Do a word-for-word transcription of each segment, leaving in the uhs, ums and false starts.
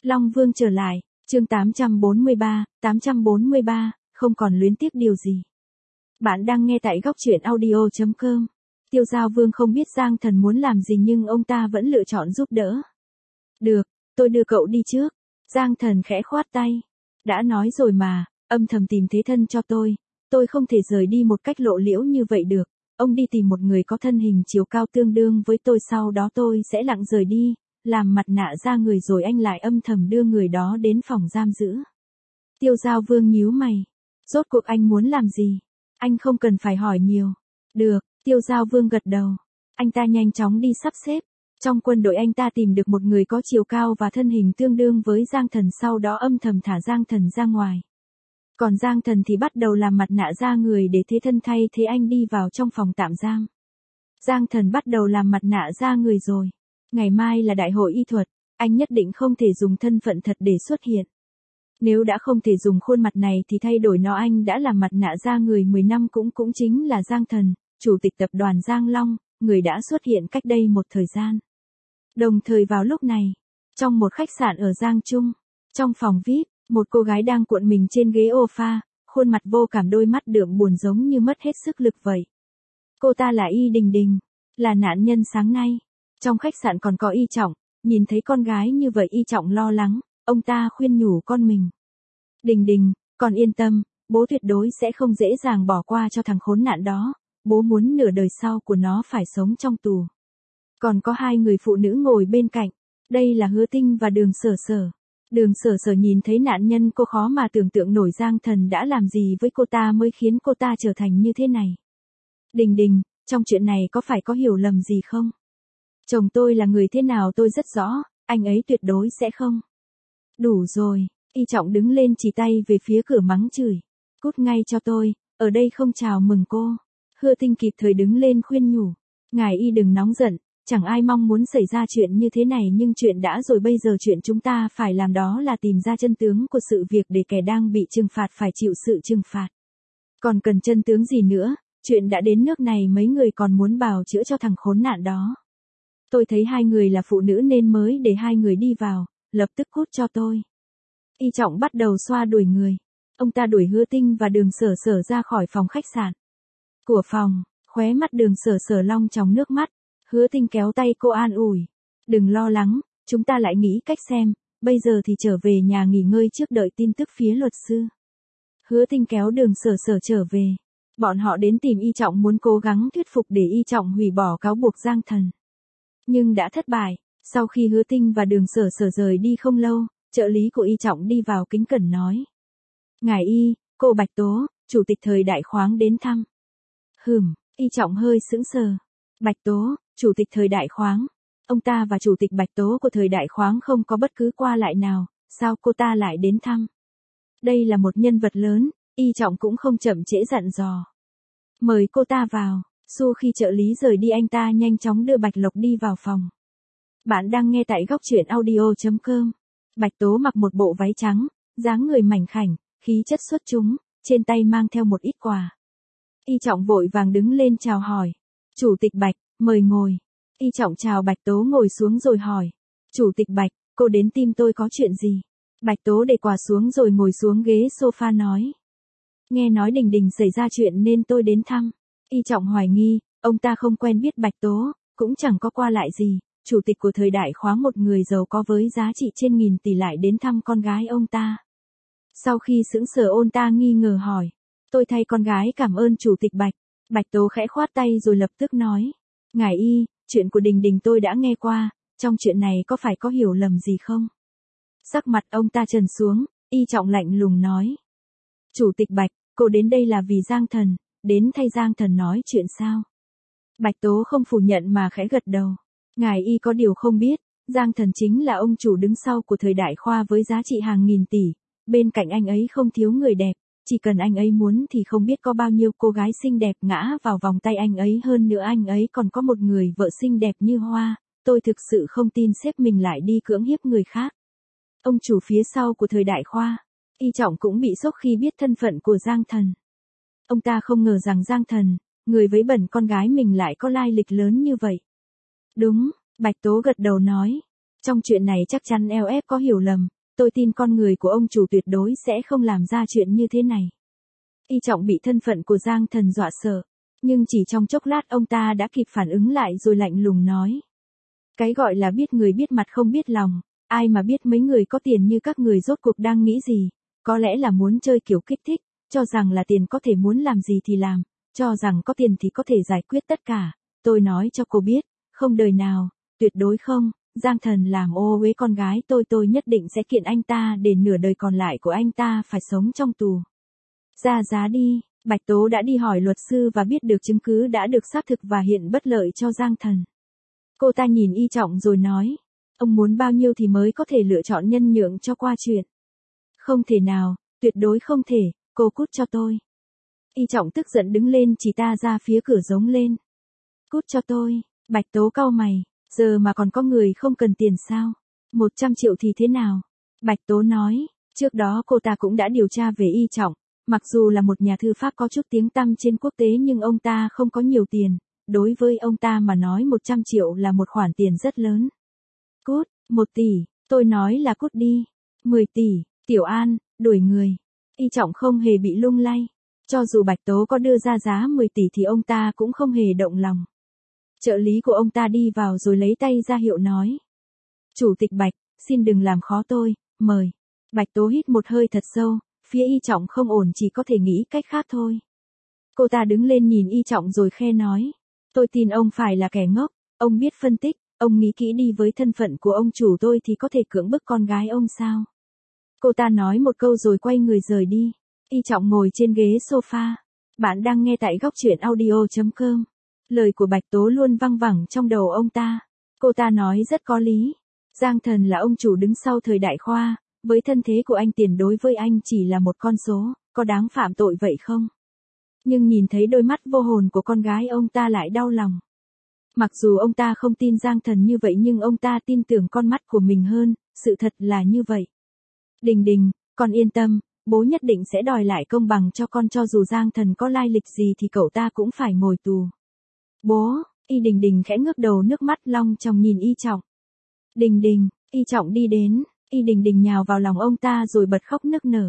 Long Vương trở lại, chương tám trăm bốn mươi ba, tám trăm bốn mươi ba, không còn luyến tiếc điều gì. Bạn đang nghe tại góc truyện audio chấm com. Tiêu Giao Vương không biết Giang Thần muốn làm gì nhưng ông ta vẫn lựa chọn giúp đỡ. Được, tôi đưa cậu đi trước. Giang Thần khẽ khoát tay. Đã nói rồi mà, âm thầm tìm thế thân cho tôi. Tôi không thể rời đi một cách lộ liễu như vậy được. Ông đi tìm một người có thân hình chiều cao tương đương với tôi, sau đó tôi sẽ lặng rời đi, làm mặt nạ ra người rồi anh lại âm thầm đưa người đó đến phòng giam giữ. Tiêu Giao Vương nhíu mày. Rốt cuộc anh muốn làm gì? Anh không cần phải hỏi nhiều. Được, Tiêu Giao Vương gật đầu. Anh ta nhanh chóng đi sắp xếp. Trong quân đội anh ta tìm được một người có chiều cao và thân hình tương đương với Giang Thần, sau đó âm thầm thả Giang Thần ra ngoài. Còn Giang Thần thì bắt đầu làm mặt nạ ra người để thế thân thay thế anh đi vào trong phòng tạm giam. Giang Thần bắt đầu làm mặt nạ ra người rồi. Ngày mai là đại hội y thuật, anh nhất định không thể dùng thân phận thật để xuất hiện. Nếu đã không thể dùng khuôn mặt này thì thay đổi nó. Anh đã làm mặt nạ ra người mười năm cũng cũng chính là Giang Thần, chủ tịch tập đoàn Giang Long, người đã xuất hiện cách đây một thời gian. Đồng thời vào lúc này, trong một khách sạn ở Giang Trung, trong phòng vi ai pi, một cô gái đang cuộn mình trên ghế sofa, khuôn mặt vô cảm, đôi mắt đượm buồn giống như mất hết sức lực vậy. Cô ta là Y Đình Đình, là nạn nhân sáng nay. Trong khách sạn còn có Y Trọng, nhìn thấy con gái như vậy Y Trọng lo lắng, ông ta khuyên nhủ con mình. Đình Đình, con yên tâm, bố tuyệt đối sẽ không dễ dàng bỏ qua cho thằng khốn nạn đó, bố muốn nửa đời sau của nó phải sống trong tù. Còn có hai người phụ nữ ngồi bên cạnh, đây là Hứa Tinh và Đường Sở Sở. Đường Sở Sở nhìn thấy nạn nhân, cô khó mà tưởng tượng nổi Giang Thần đã làm gì với cô ta mới khiến cô ta trở thành như thế này. Đình Đình, trong chuyện này có phải có hiểu lầm gì không? Chồng tôi là người thế nào tôi rất rõ, anh ấy tuyệt đối sẽ không. Đủ rồi, Y Trọng đứng lên chỉ tay về phía cửa mắng chửi. Cút ngay cho tôi, ở đây không chào mừng cô. Hứa Tinh kịp thời đứng lên khuyên nhủ. Ngài Y đừng nóng giận, chẳng ai mong muốn xảy ra chuyện như thế này, nhưng chuyện đã rồi, bây giờ chuyện chúng ta phải làm đó là tìm ra chân tướng của sự việc để kẻ đang bị trừng phạt phải chịu sự trừng phạt. Còn cần chân tướng gì nữa, chuyện đã đến nước này mấy người còn muốn bào chữa cho thằng khốn nạn đó. Tôi thấy hai người là phụ nữ nên mới để hai người đi vào, lập tức cút cho tôi. Y Trọng bắt đầu xoa đuổi người. Ông ta đuổi Hứa Tinh và Đường Sở Sở ra khỏi phòng khách sạn. Của phòng, khóe mắt Đường Sở Sở long trong nước mắt. Hứa Tinh kéo tay cô an ủi. Đừng lo lắng, chúng ta lại nghĩ cách xem, bây giờ thì trở về nhà nghỉ ngơi trước đợi tin tức phía luật sư. Hứa Tinh kéo Đường Sở Sở trở về. Bọn họ đến tìm Y Trọng muốn cố gắng thuyết phục để Y Trọng hủy bỏ cáo buộc Giang Thần. Nhưng đã thất bại. Sau khi Hứa Tinh và Đường Sở Sở rời đi không lâu, trợ lý của Y Trọng đi vào kính cẩn nói. Ngài Y, cô Bạch Tố, chủ tịch thời đại khoáng đến thăm. Hừm, Y Trọng hơi sững sờ. Bạch Tố, chủ tịch thời đại khoáng. Ông ta và chủ tịch Bạch Tố của thời đại khoáng không có bất cứ qua lại nào, sao cô ta lại đến thăm? Đây là một nhân vật lớn, Y Trọng cũng không chậm trễ dặn dò. Mời cô ta vào. Su khi trợ lý rời đi, anh ta nhanh chóng đưa Bạch Lộc đi vào phòng. Bạn đang nghe tại góc truyện audio chấm com. Bạch Tố mặc một bộ váy trắng, dáng người mảnh khảnh, khí chất xuất chúng, trên tay mang theo một ít quà. Y Trọng vội vàng đứng lên chào hỏi. Chủ tịch Bạch, mời ngồi. Y Trọng chào Bạch Tố ngồi xuống rồi hỏi. Chủ tịch Bạch, cô đến tìm tôi có chuyện gì? Bạch Tố để quà xuống rồi ngồi xuống ghế sofa nói. Nghe nói Đình Đình xảy ra chuyện nên tôi đến thăm. Y Trọng hoài nghi, ông ta không quen biết Bạch Tố, cũng chẳng có qua lại gì. Chủ tịch của thời đại khoáng, một người giàu có với giá trị trên nghìn tỷ lại đến thăm con gái ông ta. Sau khi sững sờ, ông ta nghi ngờ hỏi. Tôi thay con gái cảm ơn chủ tịch Bạch. Bạch Tố khẽ khoát tay rồi lập tức nói. Ngài Y, chuyện của Đình Đình tôi đã nghe qua, trong chuyện này có phải có hiểu lầm gì không? Sắc mặt ông ta trầm xuống, Y Trọng lạnh lùng nói. Chủ tịch Bạch, cô đến đây là vì Giang Thần, đến thay Giang Thần nói chuyện sao? Bạch Tố không phủ nhận mà khẽ gật đầu. Ngài Y có điều không biết, Giang Thần chính là ông chủ đứng sau của thời đại khoa với giá trị hàng nghìn tỷ. Bên cạnh anh ấy không thiếu người đẹp, chỉ cần anh ấy muốn thì không biết có bao nhiêu cô gái xinh đẹp ngã vào vòng tay anh ấy, hơn nữa anh ấy còn có một người vợ xinh đẹp như hoa. Tôi thực sự không tin sếp mình lại đi cưỡng hiếp người khác. Ông chủ phía sau của thời đại khoa, Y Trọng cũng bị sốc khi biết thân phận của Giang Thần. Ông ta không ngờ rằng Giang Thần, người vấy bẩn con gái mình, lại có lai lịch lớn như vậy. Đúng, Bạch Tố gật đầu nói. Trong chuyện này chắc chắn lờ ép có hiểu lầm, tôi tin con người của ông chủ tuyệt đối sẽ không làm ra chuyện như thế này. Y Trọng bị thân phận của Giang Thần dọa sợ, nhưng chỉ trong chốc lát ông ta đã kịp phản ứng lại rồi lạnh lùng nói. Cái gọi là biết người biết mặt không biết lòng, ai mà biết mấy người có tiền như các người rốt cuộc đang nghĩ gì, có lẽ là muốn chơi kiểu kích thích, cho rằng là tiền có thể muốn làm gì thì làm, cho rằng có tiền thì có thể giải quyết tất cả. Tôi nói cho cô biết, không đời nào, tuyệt đối không, Giang Thần làm ô uế con gái tôi tôi nhất định sẽ kiện anh ta để nửa đời còn lại của anh ta phải sống trong tù. Ra giá đi, Bạch Tố đã đi hỏi luật sư và biết được chứng cứ đã được xác thực và hiện bất lợi cho Giang Thần. Cô ta nhìn Y Trọng rồi nói, ông muốn bao nhiêu thì mới có thể lựa chọn nhân nhượng cho qua chuyện. Không thể nào, tuyệt đối không thể, cô cút cho tôi. Y Trọng tức giận đứng lên chỉ ta ra phía cửa giống lên. Cút cho tôi, Bạch Tố cau mày, giờ mà còn có người không cần tiền sao? Một trăm triệu thì thế nào? Bạch Tố nói, trước đó cô ta cũng đã điều tra về Y Trọng, mặc dù là một nhà thư pháp có chút tiếng tăm trên quốc tế nhưng ông ta không có nhiều tiền, đối với ông ta mà nói một trăm triệu là một khoản tiền rất lớn. Cút, một tỷ, tôi nói là cút đi, mười tỷ, Tiểu An, đuổi người. Y Trọng không hề bị lung lay, cho dù Bạch Tố có đưa ra giá mười tỷ thì ông ta cũng không hề động lòng. Trợ lý của ông ta đi vào rồi lấy tay ra hiệu nói. Chủ tịch Bạch, xin đừng làm khó tôi, mời. Bạch Tố hít một hơi thật sâu, phía Y Trọng không ổn chỉ có thể nghĩ cách khác thôi. Cô ta đứng lên nhìn Y Trọng rồi khe nói. Tôi tin ông phải là kẻ ngốc, ông biết phân tích, ông nghĩ kỹ đi với thân phận của ông chủ tôi thì có thể cưỡng bức con gái ông sao? Cô ta nói một câu rồi quay người rời đi. Y Trọng ngồi trên ghế sofa. Bạn đang nghe tại góc truyện audio chấm com. Lời của Bạch Tố luôn văng vẳng trong đầu ông ta. Cô ta nói rất có lý. Giang Thần là ông chủ đứng sau thời đại Khoa, với thân thế của anh tiền đối với anh chỉ là một con số, có đáng phạm tội vậy không? Nhưng nhìn thấy đôi mắt vô hồn của con gái ông ta lại đau lòng. Mặc dù ông ta không tin Giang Thần như vậy nhưng ông ta tin tưởng con mắt của mình hơn, sự thật là như vậy. Đình Đình, con yên tâm, bố nhất định sẽ đòi lại công bằng cho con cho dù Giang Thần có lai lịch gì thì cậu ta cũng phải ngồi tù. Bố, Y Đình Đình khẽ ngước đầu nước mắt long tròng nhìn Y Trọng. Đình Đình, Y Trọng đi đến, Y Đình Đình nhào vào lòng ông ta rồi bật khóc nức nở.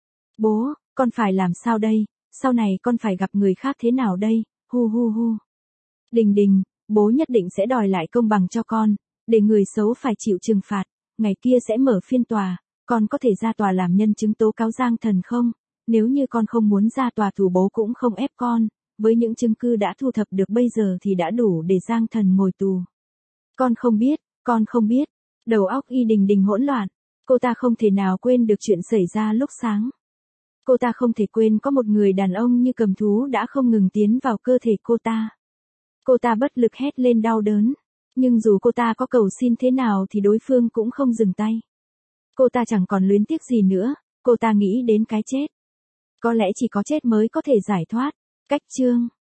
Bố, con phải làm sao đây, sau này con phải gặp người khác thế nào đây, hu hu hu. Đình Đình, bố nhất định sẽ đòi lại công bằng cho con, để người xấu phải chịu trừng phạt, ngày kia sẽ mở phiên tòa, con có thể ra tòa làm nhân chứng tố cáo Giang Thần không? Nếu như con không muốn ra tòa thì bố cũng không ép con, với những chứng cứ đã thu thập được bây giờ thì đã đủ để Giang Thần ngồi tù. Con không biết, con không biết, đầu óc Y Đình Đình hỗn loạn, cô ta không thể nào quên được chuyện xảy ra lúc sáng. Cô ta không thể quên có một người đàn ông như cầm thú đã không ngừng tiến vào cơ thể cô ta. Cô ta bất lực hét lên đau đớn, nhưng dù cô ta có cầu xin thế nào thì đối phương cũng không dừng tay. Cô ta chẳng còn luyến tiếc gì nữa, cô ta nghĩ đến cái chết. Có lẽ chỉ có chết mới có thể giải thoát. Cách chương